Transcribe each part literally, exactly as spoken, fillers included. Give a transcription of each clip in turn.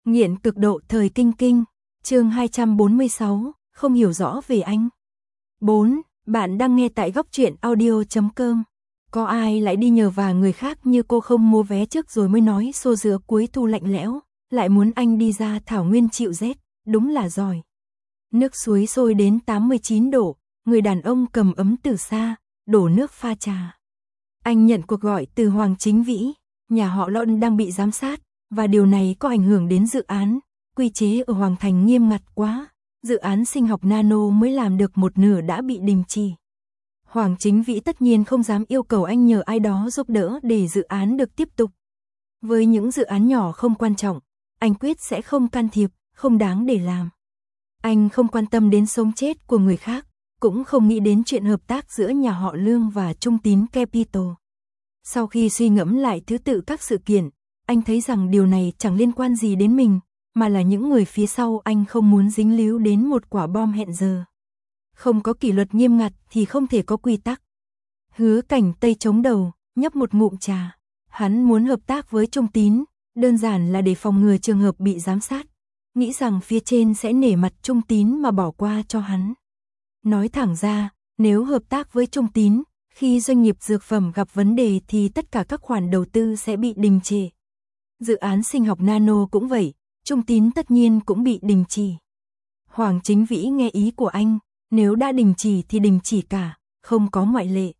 Nghiện cực độ thời kinh kinh, chương hai trăm bốn mươi sáu, không hiểu rõ về anh. bốn. Bạn đang nghe tại góc truyện audio chấm com. Có ai lại đi nhờ vả người khác như cô không mua vé trước rồi mới nói xô giữa cuối thu lạnh lẽo, lại muốn anh đi ra thảo nguyên chịu rét, đúng là giỏi. Nước suối sôi đến tám mươi chín độ, người đàn ông cầm ấm từ xa, đổ nước pha trà. Anh nhận cuộc gọi từ Hoàng Chính Vĩ, nhà họ Lộn đang bị giám sát, và điều này có ảnh hưởng đến dự án, quy chế ở Hoàng Thành nghiêm ngặt quá, dự án sinh học nano mới làm được một nửa đã bị đình chỉ. Hoàng Chính Vĩ tất nhiên không dám yêu cầu anh nhờ ai đó giúp đỡ để dự án được tiếp tục. Với những dự án nhỏ không quan trọng, anh quyết sẽ không can thiệp, không đáng để làm. Anh không quan tâm đến sống chết của người khác, cũng không nghĩ đến chuyện hợp tác giữa nhà họ Lương và Trung Tín Capital. Sau khi suy ngẫm lại thứ tự các sự kiện, anh thấy rằng điều này chẳng liên quan gì đến mình, mà là những người phía sau anh không muốn dính líu đến một quả bom hẹn giờ. Không có kỷ luật nghiêm ngặt thì không thể có quy tắc. Hứa Cảnh Tây chống đầu, nhấp một ngụm trà. Hắn muốn hợp tác với Trung Tín, đơn giản là để phòng ngừa trường hợp bị giám sát. Nghĩ rằng phía trên sẽ nể mặt Trung Tín mà bỏ qua cho hắn. Nói thẳng ra, nếu hợp tác với Trung Tín, khi doanh nghiệp dược phẩm gặp vấn đề thì tất cả các khoản đầu tư sẽ bị đình trệ. Dự án sinh học nano cũng vậy, Trung Tín tất nhiên cũng bị đình chỉ. Hoàng Chính Vĩ nghe ý của anh, nếu đã đình chỉ thì đình chỉ cả, không có ngoại lệ.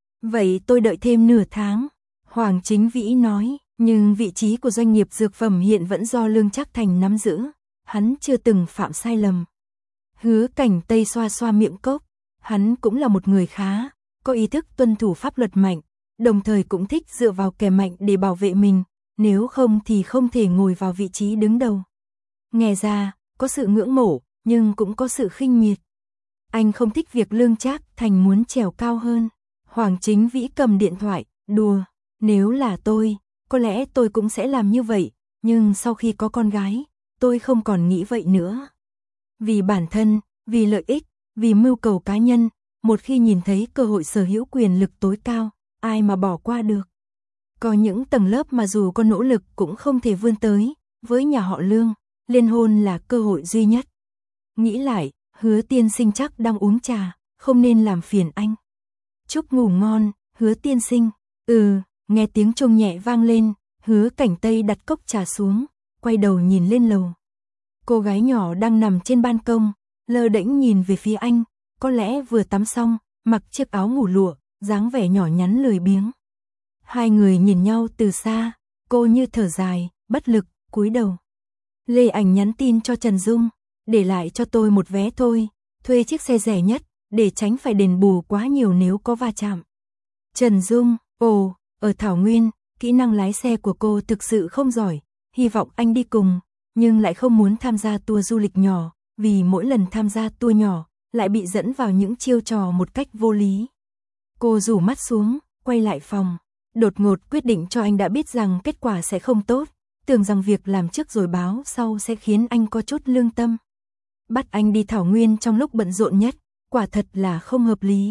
Vậy tôi đợi thêm nửa tháng, Hoàng Chính Vĩ nói, nhưng vị trí của doanh nghiệp dược phẩm hiện vẫn do Lương Trác Thành nắm giữ, hắn chưa từng phạm sai lầm. Hứa Cảnh Tây xoa xoa miệng cốc, hắn cũng là một người khá, có ý thức tuân thủ pháp luật mạnh, đồng thời cũng thích dựa vào kẻ mạnh để bảo vệ mình, nếu không thì không thể ngồi vào vị trí đứng đầu. Nghe ra, có sự ngưỡng mộ, nhưng cũng có sự khinh miệt. Anh không thích việc Lương Trác Thành muốn trèo cao hơn. Hoàng Chính Vĩ cầm điện thoại, đùa, nếu là tôi, có lẽ tôi cũng sẽ làm như vậy, nhưng sau khi có con gái, tôi không còn nghĩ vậy nữa. Vì bản thân, vì lợi ích, vì mưu cầu cá nhân, một khi nhìn thấy cơ hội sở hữu quyền lực tối cao, ai mà bỏ qua được. Có những tầng lớp mà dù có nỗ lực cũng không thể vươn tới, với nhà họ Lương, liên hôn là cơ hội duy nhất. Nghĩ lại, Hứa tiên sinh chắc đang uống trà, không nên làm phiền anh. Chúc ngủ ngon, Hứa tiên sinh. Ừ, nghe tiếng chuông nhẹ vang lên, Hứa Cảnh Tây đặt cốc trà xuống, quay đầu nhìn lên lầu. Cô gái nhỏ đang nằm trên ban công, lơ đễnh nhìn về phía anh, có lẽ vừa tắm xong, mặc chiếc áo ngủ lụa, dáng vẻ nhỏ nhắn lười biếng. Hai người nhìn nhau từ xa, cô như thở dài, bất lực, cúi đầu. Lê Ảnh nhắn tin cho Trần Dung, để lại cho tôi một vé thôi, thuê chiếc xe rẻ nhất, để tránh phải đền bù quá nhiều nếu có va chạm. Trần Dung, ồ, ở Thảo Nguyên, kỹ năng lái xe của cô thực sự không giỏi, hy vọng anh đi cùng, nhưng lại không muốn tham gia tour du lịch nhỏ, vì mỗi lần tham gia tour nhỏ, lại bị dẫn vào những chiêu trò một cách vô lý. Cô rủ mắt xuống, quay lại phòng, đột ngột quyết định cho anh đã biết rằng kết quả sẽ không tốt, tưởng rằng việc làm trước rồi báo sau sẽ khiến anh có chút lương tâm. Bắt anh đi Thảo Nguyên trong lúc bận rộn nhất, quả thật là không hợp lý.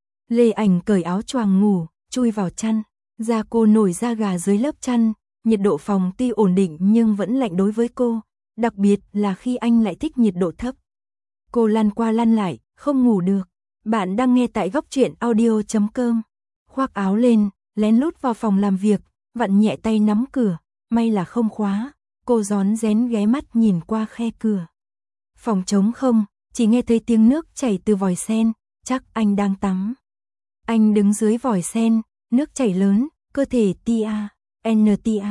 Lê Ảnh cởi áo choàng ngủ, chui vào chăn, da cô nổi da gà dưới lớp chăn, nhiệt độ phòng tuy ổn định nhưng vẫn lạnh đối với cô, đặc biệt là khi anh lại thích nhiệt độ thấp. Cô lăn qua lăn lại, không ngủ được. Bạn đang nghe tại góc truyện audio chấm com. Khoác áo lên, lén lút vào phòng làm việc, vặn nhẹ tay nắm cửa, may là không khóa, cô rón rén ghé mắt nhìn qua khe cửa. Phòng trống không, chỉ nghe thấy tiếng nước chảy từ vòi sen, chắc anh đang tắm. Anh đứng dưới vòi sen, nước chảy lớn, cơ thể tia, tia.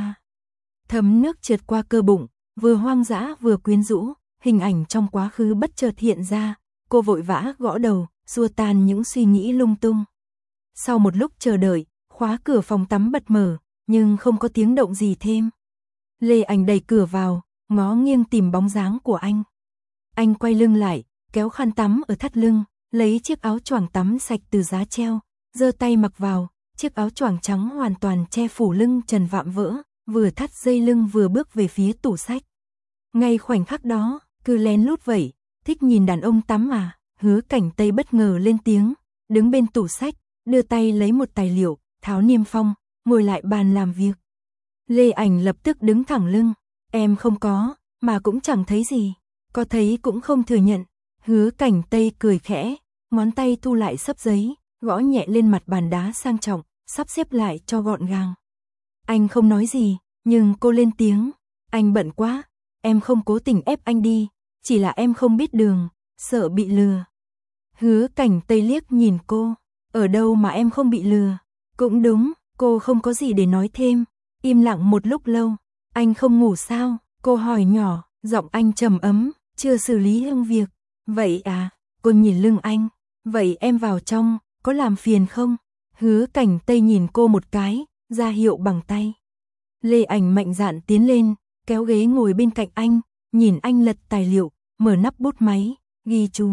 Thấm nước trượt qua cơ bụng, vừa hoang dã vừa quyến rũ, hình ảnh trong quá khứ bất chợt hiện ra, cô vội vã gõ đầu, xua tan những suy nghĩ lung tung. Sau một lúc chờ đợi, khóa cửa phòng tắm bật mở, nhưng không có tiếng động gì thêm. Lê Ảnh đẩy cửa vào, ngó nghiêng tìm bóng dáng của anh. Anh quay lưng lại, kéo khăn tắm ở thắt lưng, lấy chiếc áo choàng tắm sạch từ giá treo, giơ tay mặc vào, chiếc áo choàng trắng hoàn toàn che phủ lưng trần vạm vỡ, vừa thắt dây lưng vừa bước về phía tủ sách. Ngay khoảnh khắc đó, cứ lén lút vậy, thích nhìn đàn ông tắm à, Hứa Cảnh Tây bất ngờ lên tiếng, đứng bên tủ sách, đưa tay lấy một tài liệu, tháo niêm phong, ngồi lại bàn làm việc. Lê Ảnh lập tức đứng thẳng lưng, em không có, mà cũng chẳng thấy gì, có thấy cũng không thừa nhận. Hứa Cảnh Tây cười khẽ, ngón tay thu lại xấp giấy, gõ nhẹ lên mặt bàn đá sang trọng, sắp xếp lại cho gọn gàng. Anh không nói gì, nhưng cô lên tiếng, anh bận quá, em không cố tình ép anh đi, chỉ là em không biết đường, sợ bị lừa. Hứa Cảnh Tây liếc nhìn cô, ở đâu mà em không bị lừa, cũng đúng, cô không có gì để nói thêm, im lặng một lúc lâu. Anh không ngủ sao? Cô hỏi nhỏ, giọng anh trầm ấm, chưa xử lý hương việc. Vậy à? Cô nhìn lưng anh, vậy em vào trong, có làm phiền không? Hứa Cảnh Tây nhìn cô một cái, ra hiệu bằng tay. Lê Ảnh mạnh dạn tiến lên, kéo ghế ngồi bên cạnh anh, nhìn anh lật tài liệu, mở nắp bút máy, ghi chú.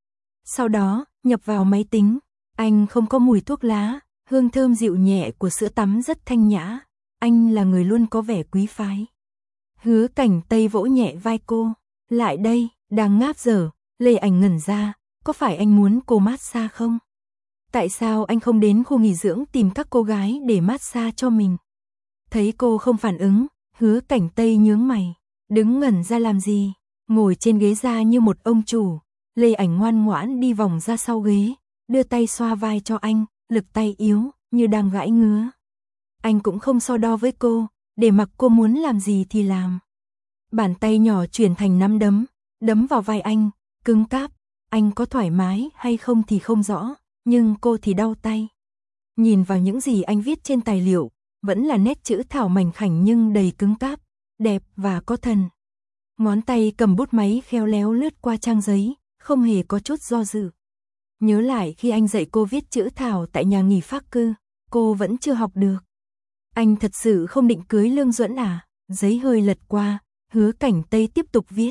Sau đó, nhập vào máy tính, anh không có mùi thuốc lá, hương thơm dịu nhẹ của sữa tắm rất thanh nhã. Anh là người luôn có vẻ quý phái. Hứa Cảnh Tây vỗ nhẹ vai cô, lại đây, đang ngáp dở. Lê Ảnh ngẩn ra, có phải anh muốn cô massage không? Tại sao anh không đến khu nghỉ dưỡng tìm các cô gái để massage cho mình? Thấy cô không phản ứng, Hứa Cảnh Tây nhướng mày, đứng ngẩn ra làm gì? Ngồi trên ghế ra như một ông chủ. Lê Ảnh ngoan ngoãn đi vòng ra sau ghế, đưa tay xoa vai cho anh, lực tay yếu, như đang gãi ngứa. Anh cũng không so đo với cô, để mặc cô muốn làm gì thì làm. Bàn tay nhỏ chuyển thành nắm đấm, đấm vào vai anh, cứng cáp. Anh có thoải mái hay không thì không rõ, nhưng cô thì đau tay. Nhìn vào những gì anh viết trên tài liệu, vẫn là nét chữ thảo mảnh khảnh nhưng đầy cứng cáp, đẹp và có thần. Ngón tay cầm bút máy khéo léo lướt qua trang giấy, không hề có chút do dự. Nhớ lại khi anh dạy cô viết chữ thảo tại nhà nghỉ phác cư, cô vẫn chưa học được. Anh thật sự không định cưới Lương Duẫn à? Giấy hơi lật qua, Hứa Cảnh Tây tiếp tục viết.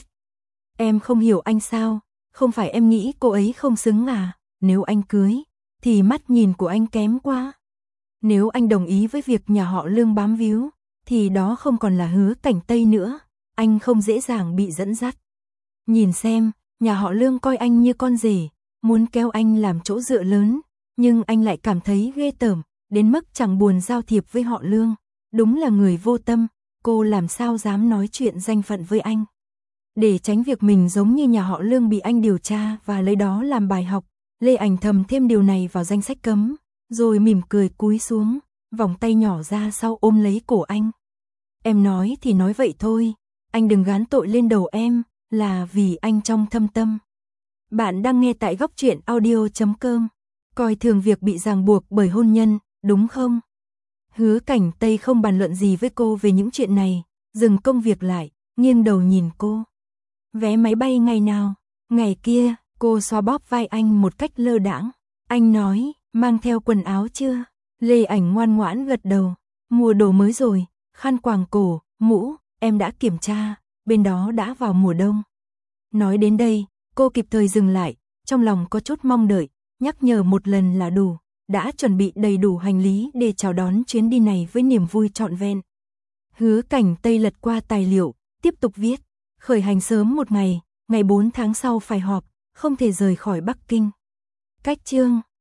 Em không hiểu anh sao? Không phải em nghĩ cô ấy không xứng à? Nếu anh cưới, thì mắt nhìn của anh kém quá. Nếu anh đồng ý với việc nhà họ Lương bám víu, thì đó không còn là Hứa Cảnh Tây nữa. Anh không dễ dàng bị dẫn dắt. Nhìn xem, nhà họ Lương coi anh như con rể, muốn kéo anh làm chỗ dựa lớn, nhưng anh lại cảm thấy ghê tởm, đến mức chẳng buồn giao thiệp với họ Lương. Đúng là người vô tâm, cô làm sao dám nói chuyện danh phận với anh. Để tránh việc mình giống như nhà họ Lương bị anh điều tra và lấy đó làm bài học, Lê Ảnh thầm thêm điều này vào danh sách cấm, rồi mỉm cười cúi xuống, vòng tay nhỏ ra sau ôm lấy cổ anh. Em nói thì nói vậy thôi, anh đừng gán tội lên đầu em, là vì anh trong thâm tâm. Bạn đang nghe tại góc truyện audio chấm com. Coi thường việc bị ràng buộc bởi hôn nhân, đúng không? Hứa Cảnh Tây không bàn luận gì với cô về những chuyện này, dừng công việc lại, nghiêng đầu nhìn cô. Vé máy bay ngày nào? Ngày kia, cô xoa bóp vai anh một cách lơ đãng. Anh nói, mang theo quần áo chưa? Lê Ảnh ngoan ngoãn gật đầu. Mua đồ mới rồi, khăn quàng cổ, mũ, em đã kiểm tra, bên đó đã vào mùa đông. Nói đến đây, cô kịp thời dừng lại, trong lòng có chút mong đợi, nhắc nhở một lần là đủ, đã chuẩn bị đầy đủ hành lý để chào đón chuyến đi này với niềm vui trọn vẹn. Hứa Cảnh Tây lật qua tài liệu, tiếp tục viết, khởi hành sớm một ngày, ngày bốn tháng sau phải họp, không thể rời khỏi Bắc Kinh. Cách chương